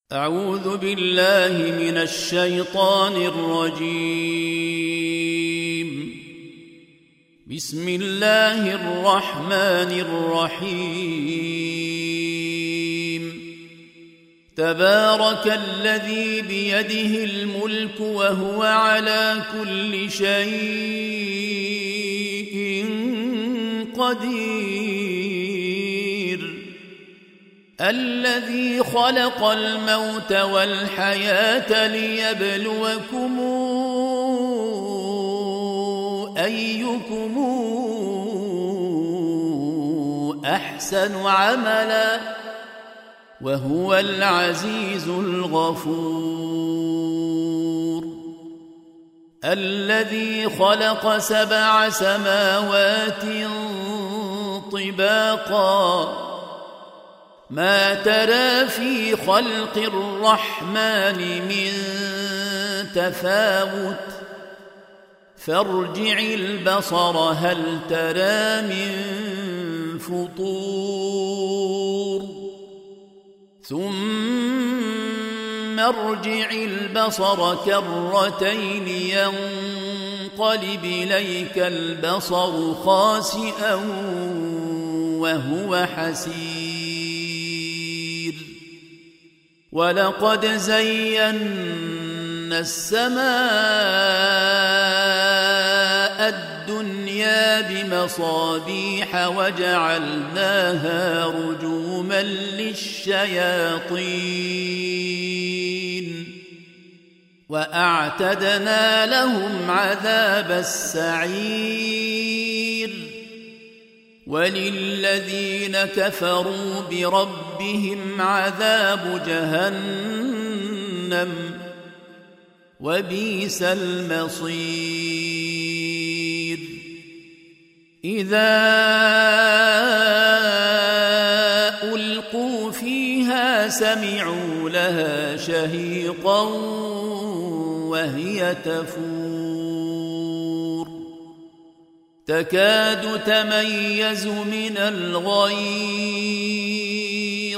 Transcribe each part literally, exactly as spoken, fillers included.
أعوذ بالله من الشيطان الرجيم. بسم الله الرحمن الرحيم. تبارك الذي بيده الملك وهو على كل شيء قدير. الذي خلق الموت والحياة ليبلوكم أيكم أحسن عملا وهو العزيز الغفور. الذي خلق سبع سماوات طباقا ما ترى في خلق الرحمن من تفاوت فارجع البصر هل ترى من فطور ثم ارجع البصر كرتين ينقلب إليك البصر خاسئا وهو حسير. ولقد زينا السماء الدنيا بمصابيح وجعلناها رجوما للشياطين وأعتدنا لهم عذاب السعير. وللذين كفروا بربهم عذاب جهنم وبئس المصير. إذا ألقوا فيها سمعوا لها شهيقا وهي تفور تكاد تميز من الغيظ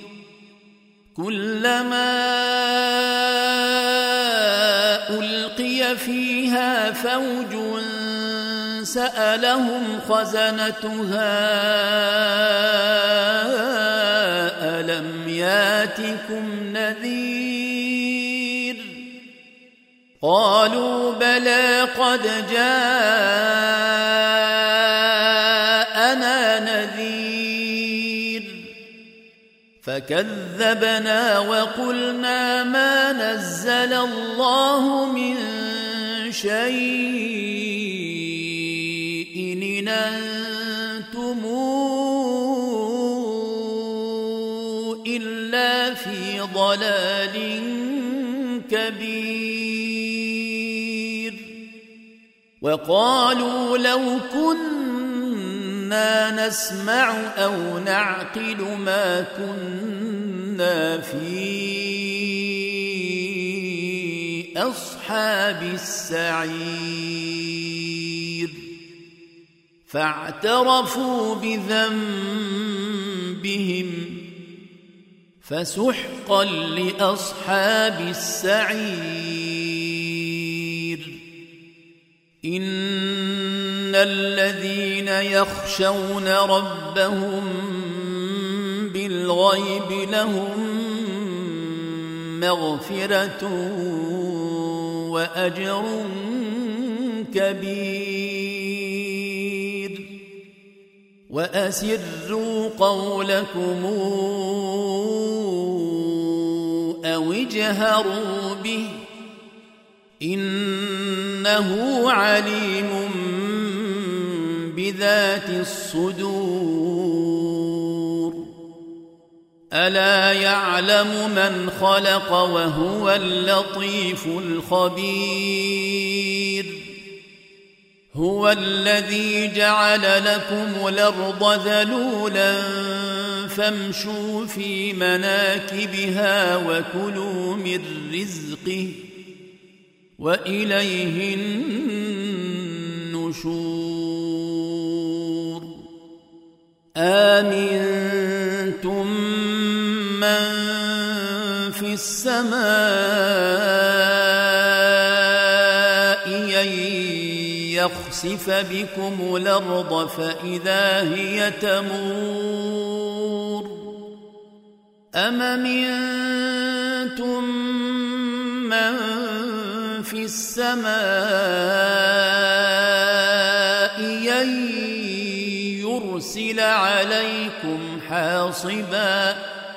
كلما ألقي فيها فوج سألهم خزنتها ألم ياتكم نذير قالوا بلى قد جاءنا نذير فكذبنا وقلنا ما نزل الله من شيء إن أنتم إلا في ضلال كبير. وقالوا لو كنا نسمع أو نعقل ما كنا في أصحاب السعير. فاعترفوا بذنبهم فسحقا لأصحاب السعير. إن الذين يخشون ربهم بالغيب لهم مغفرة وأجر كبير. وأسروا قولكم أو اجهروا به إنه عليم بذات الصدور. ألا يعلم من خلق وهو اللطيف الخبير. هو الذي جعل لكم الأرض ذلولا فامشوا في مناكبها وكلوا من رزقه وإليه النشور. آمنتم من في السماء أن يخسف بكم الأرض فإذا هي تمور أم أمنتم من في السماء أن يرسل عليكم حاصبا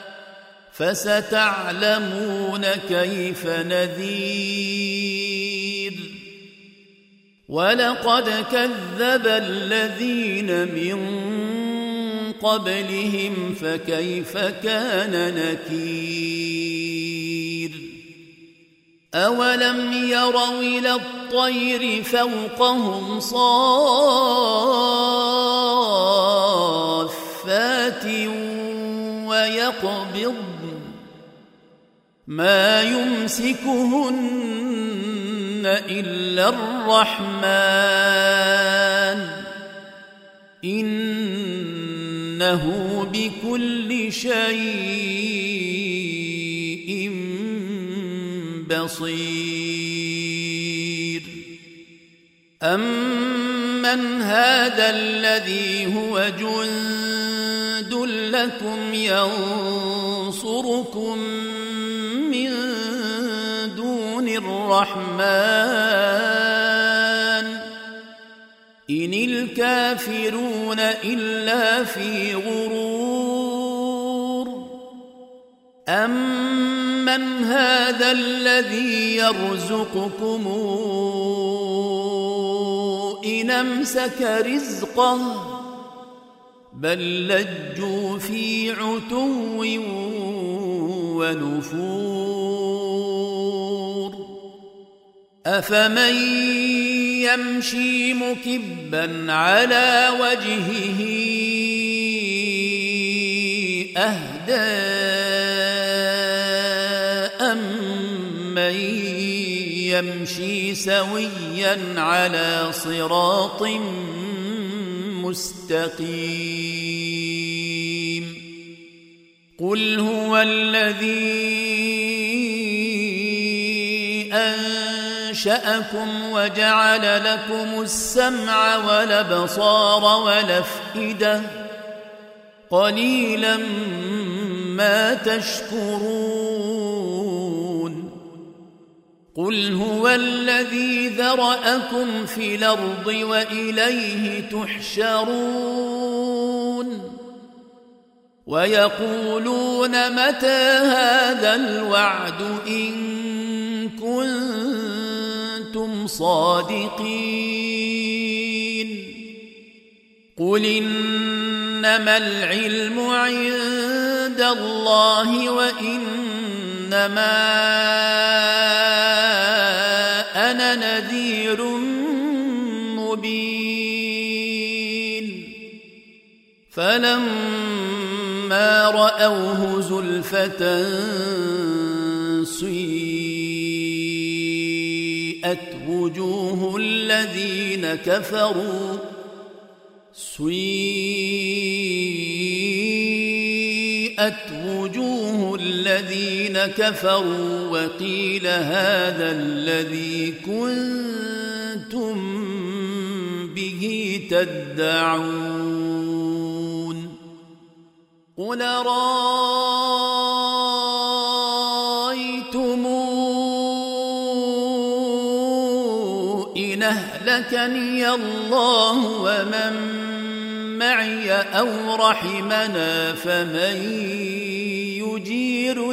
فستعلمون كيف نذير ولقد كذب الذين من قبلهم فكيف كان نكير أولم يروا إلى الطير فوقهم صافات ويقبض ما يمسكهن إلا الرحمن إنه بكل شيء بصير أمن هذا الذي هو جند لكم ينصركم من دون الرحمن إن الكافرون إلا في غرور أمن هذا الذي يرزقكم إن أمسك رزقه بل لجوا في عتو ونفور أفمن يمشي مكبا على وجهه أهدى أمن يمشي سويا على صراط مستقيم قل هو الذي أنشأكم وجعل لكم السمع والأبصار والأفئدة قليلا ما تشكرون قل هو الذي ذرأكم في الأرض وإليه تحشرون ويقولون متى هذا الوعد إن كنتم صادقين قل إنما العلم عند الله وإنما أنا نذير مبين فلما رأوه زلفة سيئت وجوه الذين كفروا سيئت وجوه الذين كفروا وقيل هذا الذي كنتم به تدعون قل رأيتم إن أهلكني الله ومن معي أو رحمنا فمن يجير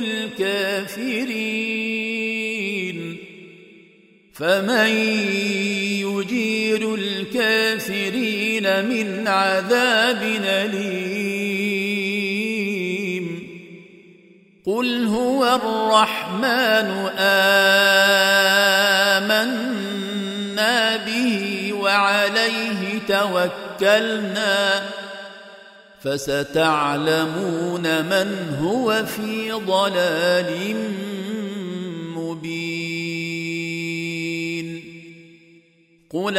الكافرين فمن يجير الكافرين من عذاب أليم قل هو الرحمن آمنا به وعليه توكلنا فستعلمون من هو في ضلال مبين قل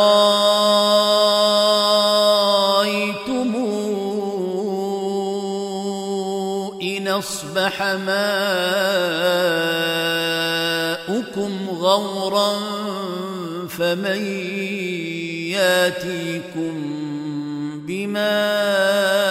رأيتم إن أصبح ماؤكم مسكم غورا فمن ياتيكم بماء